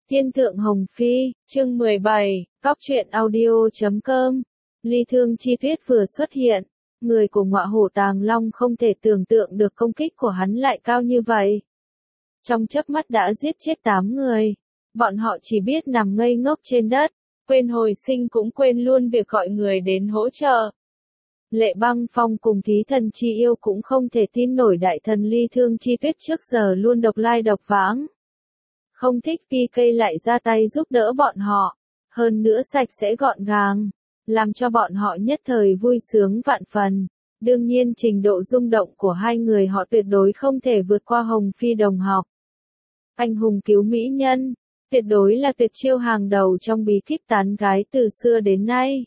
Thiên thượng Hồng Phi, chương 17, cóc truyện audio.com. Ly Thương Chi Tuyết vừa xuất hiện, người của Ngọa Hổ Tàng Long không thể tưởng tượng được công kích của hắn lại cao như vậy. Trong chớp mắt đã giết chết 8 người, bọn họ chỉ biết nằm ngây ngốc trên đất, quên hồi sinh cũng quên luôn việc gọi người đến hỗ trợ. Lệ Băng Phong cùng Thí Thần Chi Yêu cũng không thể tin nổi đại thần Ly Thương Chi Tuyết trước giờ luôn độc lai độc vãng. Không thích PK lại ra tay giúp đỡ bọn họ, hơn nữa sạch sẽ gọn gàng, làm cho bọn họ nhất thời vui sướng vạn phần. Đương nhiên trình độ rung động của hai người họ tuyệt đối không thể vượt qua Hồng Phi đồng học. Anh hùng cứu mỹ nhân, tuyệt đối là tuyệt chiêu hàng đầu trong bí kíp tán gái từ xưa đến nay.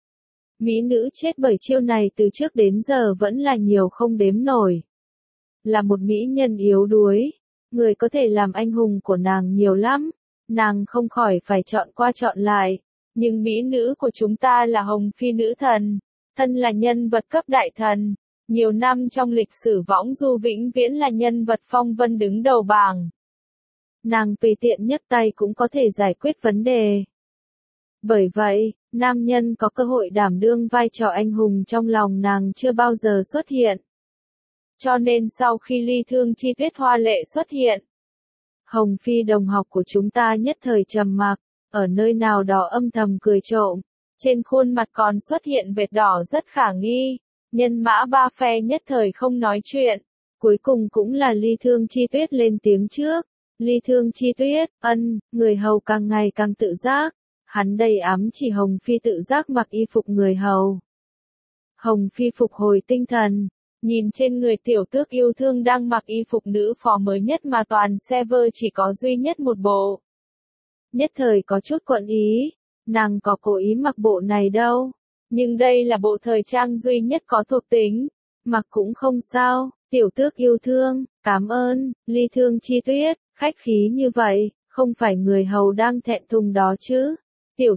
Mỹ nữ chết bởi chiêu này từ trước đến giờ vẫn là nhiều không đếm nổi. Là một mỹ nhân yếu đuối, người có thể làm anh hùng của nàng nhiều lắm, nàng không khỏi phải chọn qua chọn lại. Nhưng mỹ nữ của chúng ta là Hồng Phi nữ thần, thân là nhân vật cấp đại thần, nhiều năm trong lịch sử võng du vĩnh viễn là nhân vật phong vân đứng đầu bảng. Nàng tùy tiện nhấc tay cũng có thể giải quyết vấn đề. Bởi vậy, nam nhân có cơ hội đảm đương vai trò anh hùng trong lòng nàng chưa bao giờ xuất hiện. Cho nên sau khi Ly Thương Chi Tuyết hoa lệ xuất hiện, Hồng Phi đồng học của chúng ta nhất thời trầm mặc, ở nơi nào đó âm thầm cười trộm, trên khuôn mặt còn xuất hiện vệt đỏ rất khả nghi, nhân mã ba phe nhất thời không nói chuyện, cuối cùng cũng là Ly Thương Chi Tuyết lên tiếng trước. Ly Thương Chi Tuyết, người hầu càng ngày càng tự giác, hắn đầy ám chỉ Hồng Phi tự giác mặc y phục người hầu. Hồng Phi phục hồi tinh thần, nhìn trên người tiểu tước yêu thương đang mặc y phục nữ phò mới nhất mà toàn server chỉ có duy nhất một bộ. Nhất thời có chút quặn ý, nàng có cố ý mặc bộ này đâu, nhưng đây là bộ thời trang duy nhất có thuộc tính, mặc cũng không sao. Tiểu tước yêu thương, cảm ơn. Ly Thương Chi Tuyết, khách khí như vậy, không phải người hầu đang thẹn thùng đó chứ. Tiểu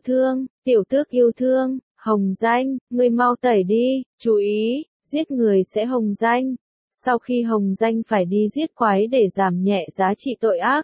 tước yêu thương, hồng danh, ngươi mau tẩy đi, chú ý, giết người sẽ hồng danh. Sau khi hồng danh phải đi giết quái để giảm nhẹ giá trị tội ác.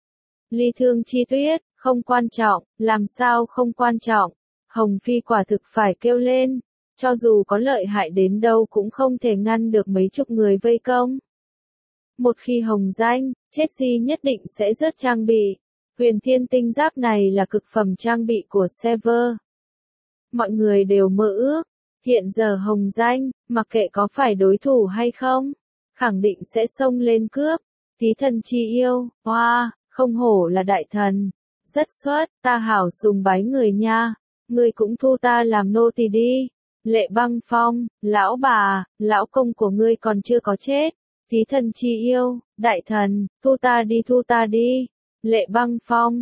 Ly Thương Chi Tuyết, không quan trọng, làm sao không quan trọng. Hồng Phi quả thực phải kêu lên. Cho dù có lợi hại đến đâu cũng không thể ngăn được mấy chục người vây công. Một khi hồng danh, Chelsea nhất định sẽ rớt trang bị. Huyền Thiên tinh giáp này là cực phẩm trang bị của server. Mọi người đều mơ ước. Hiện giờ hồng danh, mặc kệ có phải đối thủ hay không, khẳng định sẽ xông lên cướp. Thí Thần Chi Yêu, hoa, không hổ là đại thần. Rất xuất, ta hảo sùng bái người nha. Người cũng thu ta làm nô tỳ đi. Lệ Băng Phong, lão bà, lão công của ngươi còn chưa có chết. Thí Thần Chi Yêu, đại thần, thu ta đi. Lệ Băng Phong,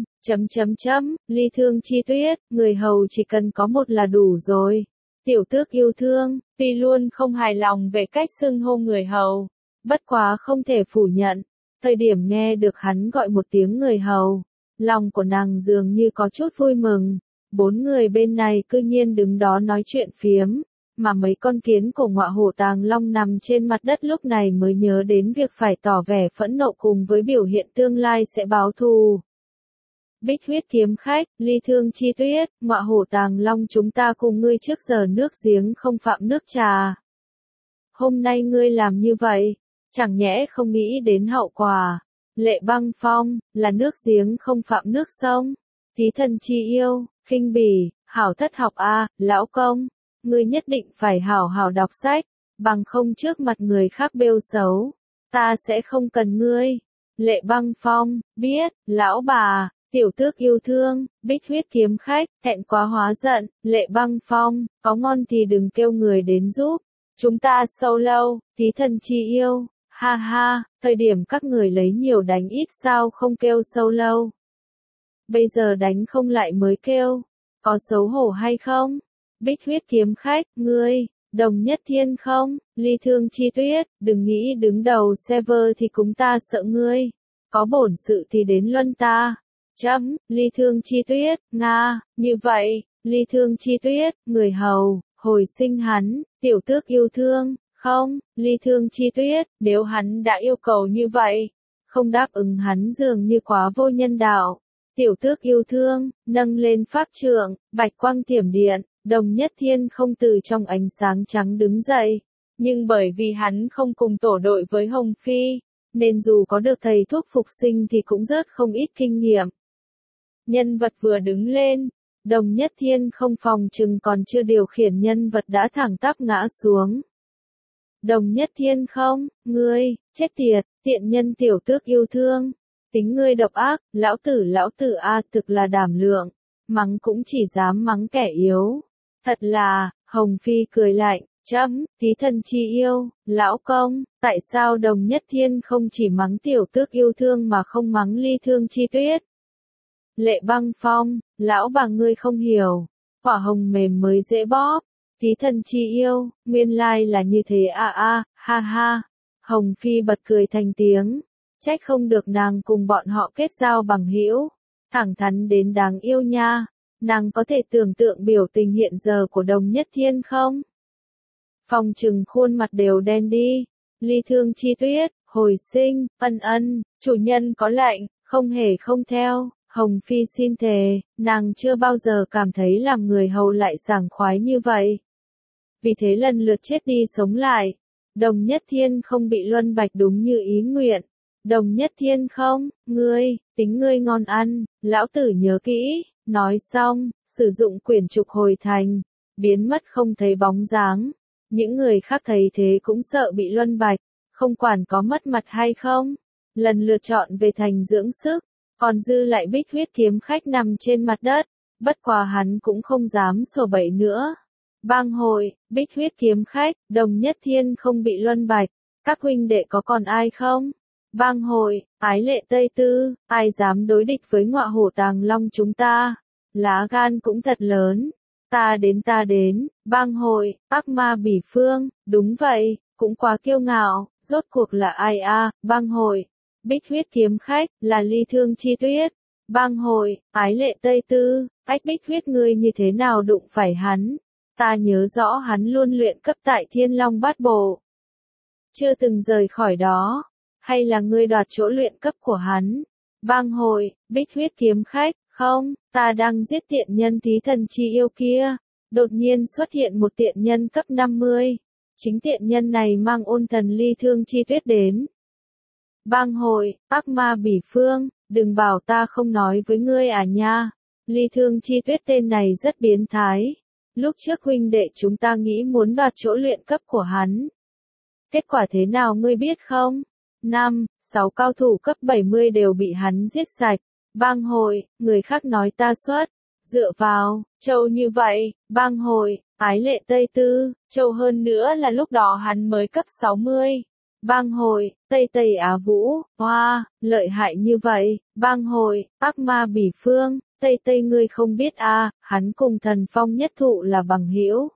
Ly Thương Chi Tuyết, người hầu chỉ cần có một là đủ rồi. Tiểu tước yêu thương, tuy luôn không hài lòng về cách xưng hô người hầu, bất quá không thể phủ nhận. Thời điểm nghe được hắn gọi một tiếng người hầu, lòng của nàng dường như có chút vui mừng. 4 người bên này cư nhiên đứng đó nói chuyện phiếm, mà mấy con kiến của Ngọa Hổ Tàng Long nằm trên mặt đất lúc này mới nhớ đến việc phải tỏ vẻ phẫn nộ cùng với biểu hiện tương lai sẽ báo thù. Bích huyết kiếm khách, Ly Thương Chi Tuyết, Ngọa Hổ Tàng Long chúng ta cùng ngươi trước giờ nước giếng không phạm nước trà. Hôm nay ngươi làm như vậy, chẳng nhẽ không nghĩ đến hậu quả. Lệ Băng Phong, là nước giếng không phạm nước sông. Thí Thần Chi Yêu, khinh bỉ, hảo thất học a, lão công, ngươi nhất định phải hảo hảo đọc sách, bằng không trước mặt người khác bêu xấu, ta sẽ không cần ngươi. Lệ Băng Phong, biết, lão bà. Tiểu tước yêu thương, bích huyết kiếm khách, thẹn quá hóa giận. Lệ Băng Phong, có ngon thì đừng kêu người đến giúp, chúng ta solo. Thí Thần Chi Yêu, ha ha, thời điểm các người lấy nhiều đánh ít sao không kêu solo. Bây giờ đánh không lại mới kêu, có xấu hổ hay không? Bích huyết kiếm khách, ngươi, đồng nhất thiên không? Ly Thương Chi Tuyết, đừng nghĩ đứng đầu server thì chúng ta sợ ngươi, có bổn sự thì đến luân ta. Ly Thương Chi Tuyết, Nga, như vậy, Ly Thương Chi Tuyết, người hầu, hồi sinh hắn, tiểu tước yêu thương, không, Ly Thương Chi Tuyết, nếu hắn đã yêu cầu như vậy, không đáp ứng hắn dường như quá vô nhân đạo. Tiểu tước yêu thương, nâng lên pháp trượng, bạch quang thiểm điện, Đồng Nhất Thiên không từ trong ánh sáng trắng đứng dậy. Nhưng bởi vì hắn không cùng tổ đội với Hồng Phi, nên dù có được thầy thuốc phục sinh thì cũng rớt không ít kinh nghiệm. Nhân vật vừa đứng lên, Đồng Nhất Thiên không phòng chừng còn chưa điều khiển nhân vật đã thẳng tắp ngã xuống. Đồng Nhất Thiên không, ngươi, chết tiệt, tiện nhân tiểu tước yêu thương. Tính ngươi độc ác, lão tử a thực là đảm lượng, mắng cũng chỉ dám mắng kẻ yếu. Thật là, Hồng Phi cười lạnh, chấm, tí thân chi yêu, lão công, tại sao Đồng Nhất Thiên không chỉ mắng tiểu tước yêu thương mà không mắng Ly Thương Chi Tuyết? Lệ Băng Phong, lão bà ngươi không hiểu, quả hồng mềm mới dễ bóp, tí thân chi yêu, nguyên lai là như thế ha ha. Hồng Phi bật cười thành tiếng, trách không được nàng cùng bọn họ kết giao bằng hữu, thẳng thắn đến đáng yêu nha. Nàng có thể tưởng tượng biểu tình hiện giờ của Đồng Nhất Thiên không? Phòng trừng khuôn mặt đều đen đi. Ly Thương Chi Tuyết, hồi sinh, ân, chủ nhân có lệnh, không hề không theo. Hồng Phi xin thề, nàng chưa bao giờ cảm thấy làm người hầu lại sảng khoái như vậy. Vì thế lần lượt chết đi sống lại. Đồng Nhất Thiên không bị luân bạch đúng như ý nguyện. Đồng Nhất Thiên không, ngươi, tính ngươi ngon ăn, lão tử nhớ kỹ. Nói xong, sử dụng quyển trục hồi thành, biến mất không thấy bóng dáng. Những người khác thấy thế cũng sợ bị luân bạch, không quản có mất mặt hay không. Lần lượt chọn về thành dưỡng sức, còn dư lại Bích Huyết Kiếm Khách nằm trên mặt đất, bất quá hắn cũng không dám sổ bậy nữa. Bang hội, Bích Huyết Kiếm Khách, Đồng Nhất Thiên không bị luân bạch, các huynh đệ có còn ai không? Bang hội, Ái Lệ Tây Tư, ai dám đối địch với Ngọa Hổ Tàng Long chúng ta? Lá gan cũng thật lớn. Ta đến, bang hội, Ác Ma Bỉ Phương, đúng vậy, cũng quá kiêu ngạo, rốt cuộc là ai bang hội, Bích Huyết Kiếm Khách, là Ly Thương Chi Tuyết. Bang hội, Ái Lệ Tây Tư, ách Bích Huyết ngươi như thế nào đụng phải hắn? Ta nhớ rõ hắn luôn luyện cấp tại Thiên Long Bát Bộ. Chưa từng rời khỏi đó. Hay là ngươi đoạt chỗ luyện cấp của hắn? Bang hội, Bích Huyết Kiếm Khách, không, ta đang giết tiện nhân tí thần chi yêu kia. Đột nhiên xuất hiện một tiện nhân cấp 50. Chính tiện nhân này mang ôn thần Ly Thương Chi Tuyết đến. Bang hội, Ác Ma Bỉ Phương, đừng bảo ta không nói với ngươi nha. Ly Thương Chi Tuyết tên này rất biến thái. Lúc trước huynh đệ chúng ta nghĩ muốn đoạt chỗ luyện cấp của hắn. Kết quả thế nào ngươi biết không? 6 cao thủ cấp 70 đều bị hắn giết sạch. Bang hội, người khác nói ta xuất, dựa vào, trâu như vậy, bang hội, Ái Lệ Tây Tư, trâu hơn nữa là lúc đó hắn mới cấp 60. Bang hội, Tây Á Vũ, hoa, lợi hại như vậy, bang hội, Ác Ma Bỉ Phương, Tây ngươi không biết hắn cùng Thần Phong Nhất Thụ là bằng hữu.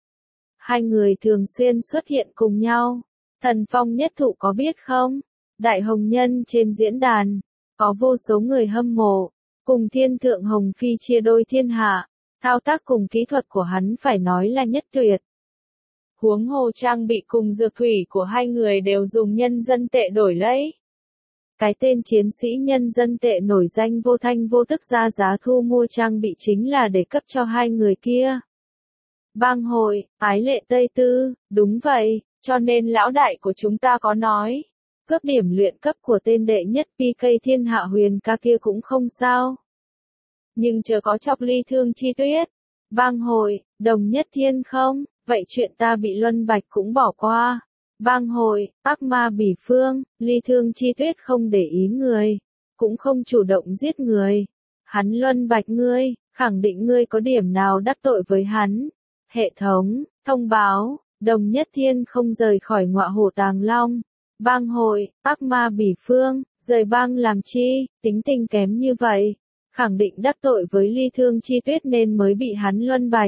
Hai người thường xuyên xuất hiện cùng nhau. Thần Phong Nhất Thụ có biết không? Đại hồng nhân trên diễn đàn, có vô số người hâm mộ, cùng thiên thượng Hồng Phi chia đôi thiên hạ, thao tác cùng kỹ thuật của hắn phải nói là nhất tuyệt. Huống hồ trang bị cùng dược thủy của hai người đều dùng nhân dân tệ đổi lấy. Cái tên chiến sĩ nhân dân tệ nổi danh vô thanh vô tức ra giá thu mua trang bị chính là để cấp cho hai người kia. Bang hội, Ái Lệ Tây Tư, đúng vậy, cho nên lão đại của chúng ta có nói. Cướp điểm luyện cấp của tên đệ nhất PK thiên hạ huyền ca kia cũng không sao. Nhưng chờ có chọc Ly Thương Chi Tuyết. Bang hội, Đồng Nhất Thiên không, vậy chuyện ta bị luân bạch cũng bỏ qua. Bang hội, Ác Ma Bỉ Phương, Ly Thương Chi Tuyết không để ý người, cũng không chủ động giết người. Hắn luân bạch ngươi, khẳng định ngươi có điểm nào đắc tội với hắn. Hệ thống, thông báo, Đồng Nhất Thiên không rời khỏi Ngọa Hổ Tàng Long. Bang hội, Ác Ma Bỉ Phương, rời bang làm chi, tính tình kém như vậy. Khẳng định đắc tội với Ly Thương Chi Tuyết nên mới bị hắn luân bạch.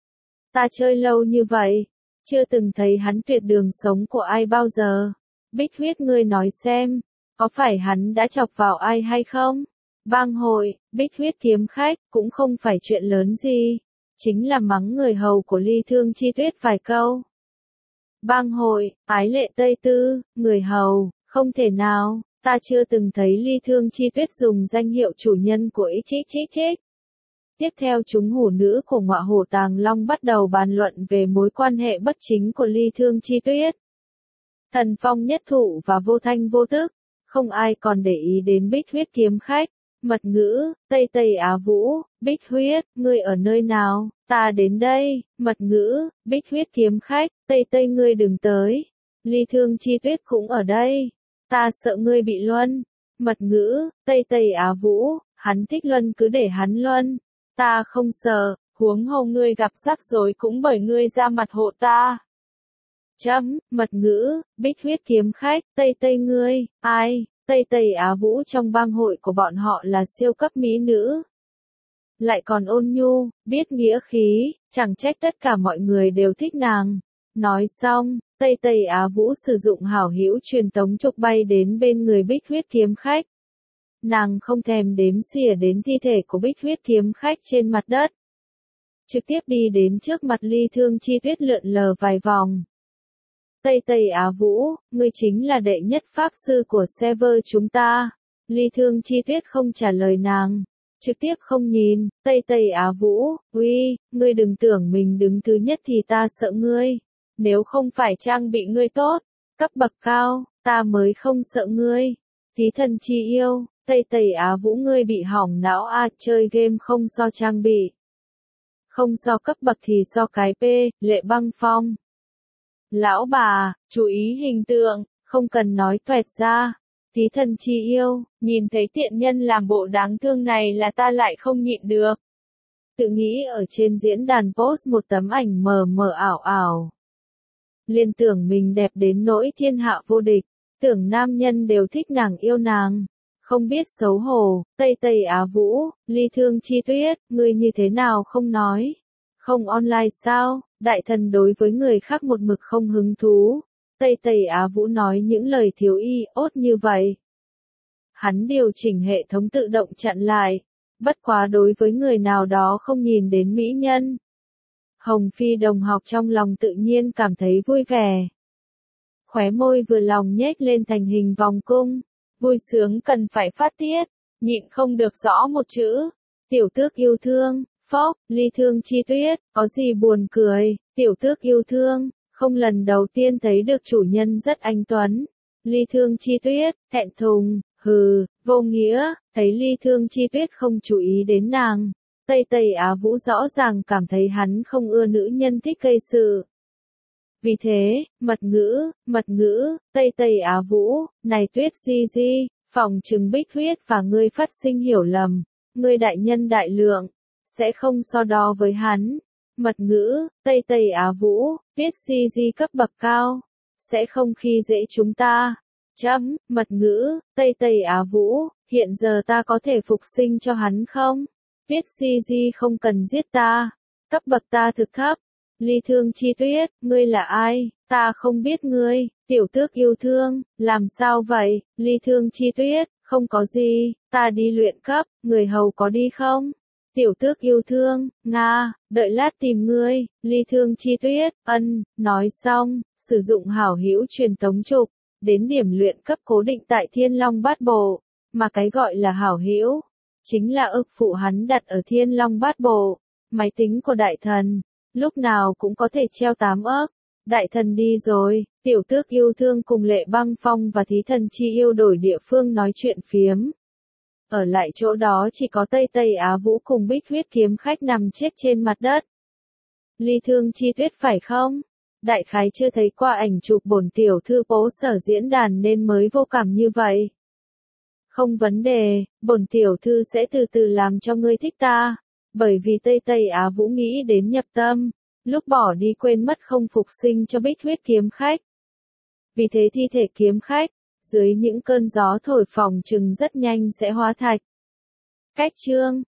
Ta chơi lâu như vậy, chưa từng thấy hắn tuyệt đường sống của ai bao giờ. Bích Huyết ngươi nói xem, có phải hắn đã chọc vào ai hay không? Bang hội, Bích Huyết Kiếm Khách, cũng không phải chuyện lớn gì. Chính là mắng người hầu của Ly Thương Chi Tuyết vài câu. Bang hội, Ái Lệ Tây Tư, người hầu, không thể nào, Ta chưa từng thấy Ly Thương Chi Tuyết dùng danh hiệu chủ nhân của XXXX. Tiếp theo chúng hổ nữ của ngọa hổ Tàng Long bắt đầu bàn luận về mối quan hệ bất chính của Ly Thương Chi Tuyết. Thần phong nhất thụ và vô thanh vô tức, không ai còn để ý đến Bích Huyết kiếm khách. Mật ngữ, Tây Tây Á Vũ, Bích Huyết, ngươi ở nơi nào, ta đến đây. Mật ngữ, Bích Huyết kiếm khách, Tây Tây ngươi đừng tới. Ly Thương Chi Tuyết cũng ở đây. Ta sợ ngươi bị luân. Mật ngữ, Tây Tây Á Vũ, hắn thích luân cứ để hắn luân. Ta không sợ, huống hồ ngươi gặp rắc rối cũng bởi ngươi ra mặt hộ ta. Mật ngữ, Bích Huyết kiếm khách, Tây Tây ngươi, ai? Tây Tây Á Vũ trong bang hội của bọn họ là siêu cấp mỹ nữ. Lại còn ôn nhu, biết nghĩa khí, chẳng trách tất cả mọi người đều thích nàng. Nói xong, Tây Tây Á Vũ sử dụng hảo hữu truyền tống trục bay đến bên người Bích Huyết kiếm khách. Nàng không thèm đếm xỉa đến thi thể của Bích Huyết kiếm khách trên mặt đất. Trực tiếp đi đến trước mặt Ly Thương Chi Tuyết lượn lờ vài vòng. Tây Tây Á Vũ, ngươi chính là đệ nhất pháp sư của server chúng ta. Ly Thương Chi Tuyết không trả lời nàng. Trực tiếp không nhìn, Tây Tây Á Vũ, uy, ngươi đừng tưởng mình đứng thứ nhất thì ta sợ ngươi. Nếu không phải trang bị ngươi tốt, cấp bậc cao, ta mới không sợ ngươi. Tí thần chi yêu, Tây Tây Á Vũ ngươi bị hỏng não chơi game không do trang bị. Không do cấp bậc thì do cái P, Lệ Băng Phong. Lão bà, chú ý hình tượng, không cần nói toẹt ra. Tí thần chi yêu, nhìn thấy tiện nhân làm bộ đáng thương này là ta lại không nhịn được. Tự nghĩ ở trên diễn đàn post một tấm ảnh mờ mờ ảo ảo. Liên tưởng mình đẹp đến nỗi thiên hạ vô địch, tưởng nam nhân đều thích nàng yêu nàng. Không biết xấu hổ, Tây Tây Á Vũ, Ly Thương Chi Tuyết, ngươi như thế nào không nói? Không online sao? Đại thần đối với người khác một mực không hứng thú. Tây Tây Á Vũ nói những lời thiếu iốt như vậy. Hắn điều chỉnh hệ thống tự động chặn lại. Bất quá đối với người nào đó không nhìn đến mỹ nhân. Hồng Phi đồng học trong lòng tự nhiên cảm thấy vui vẻ. Khóe môi vừa lòng nhếch lên thành hình vòng cung. Vui sướng cần phải phát tiết. Nhịn không được rõ một chữ. Tiểu tước yêu thương. Phốc, Ly Thương Chi Tuyết, có gì buồn cười, tiểu tước yêu thương, không lần đầu tiên thấy được chủ nhân rất anh tuấn. Ly Thương Chi Tuyết, thẹn thùng, hừ, vô nghĩa, thấy Ly Thương Chi Tuyết không chú ý đến nàng. Tây Tây Á Vũ rõ ràng cảm thấy hắn không ưa nữ nhân thích gây sự. Vì thế, mật ngữ, Tây Tây Á Vũ, này Tuyết Di, phòng trừng Bích Huyết và ngươi phát sinh hiểu lầm, ngươi đại nhân đại lượng. Sẽ không so đo với hắn. Mật ngữ, Tây Tây Á Vũ, Tuyết Di cấp bậc cao. Sẽ không khi dễ chúng ta. Mật ngữ, Tây Tây Á Vũ, hiện giờ ta có thể phục sinh cho hắn không? Tuyết Di không cần giết ta. Cấp bậc ta thực thấp. Ly Thương Chi Tuyết, ngươi là ai? Ta không biết ngươi. Tiểu tước yêu thương, làm sao vậy? Ly Thương Chi Tuyết, không có gì, ta đi luyện cấp, người hầu có đi không? Tiểu tước yêu thương, Nga, đợi lát tìm ngươi. Ly Thương Chi Tuyết, nói xong, sử dụng hảo hữu truyền tống trục, đến điểm luyện cấp cố định tại Thiên Long Bát Bộ, mà cái gọi là hảo hữu, chính là ức phụ hắn đặt ở Thiên Long Bát Bộ, máy tính của đại thần, lúc nào cũng có thể treo 8 ức. Đại thần đi rồi, tiểu tước yêu thương cùng Lệ Băng Phong và Thí Thần Chi yêu đổi địa phương nói chuyện phiếm. Ở lại chỗ đó chỉ có Tây Tây Á Vũ cùng Bích Huyết kiếm khách nằm chết trên mặt đất. Ly Thương Chi Tuyết phải không? Đại khái chưa thấy qua ảnh chụp bổn tiểu thư bố sở diễn đàn nên mới vô cảm như vậy. Không vấn đề, bổn tiểu thư sẽ từ từ làm cho ngươi thích ta. Bởi vì Tây Tây Á Vũ nghĩ đến nhập tâm, lúc bỏ đi quên mất không phục sinh cho Bích Huyết kiếm khách. Vì thế thi thể kiếm khách, dưới những cơn gió thổi phồng chừng rất nhanh sẽ hóa thạch. Cách chương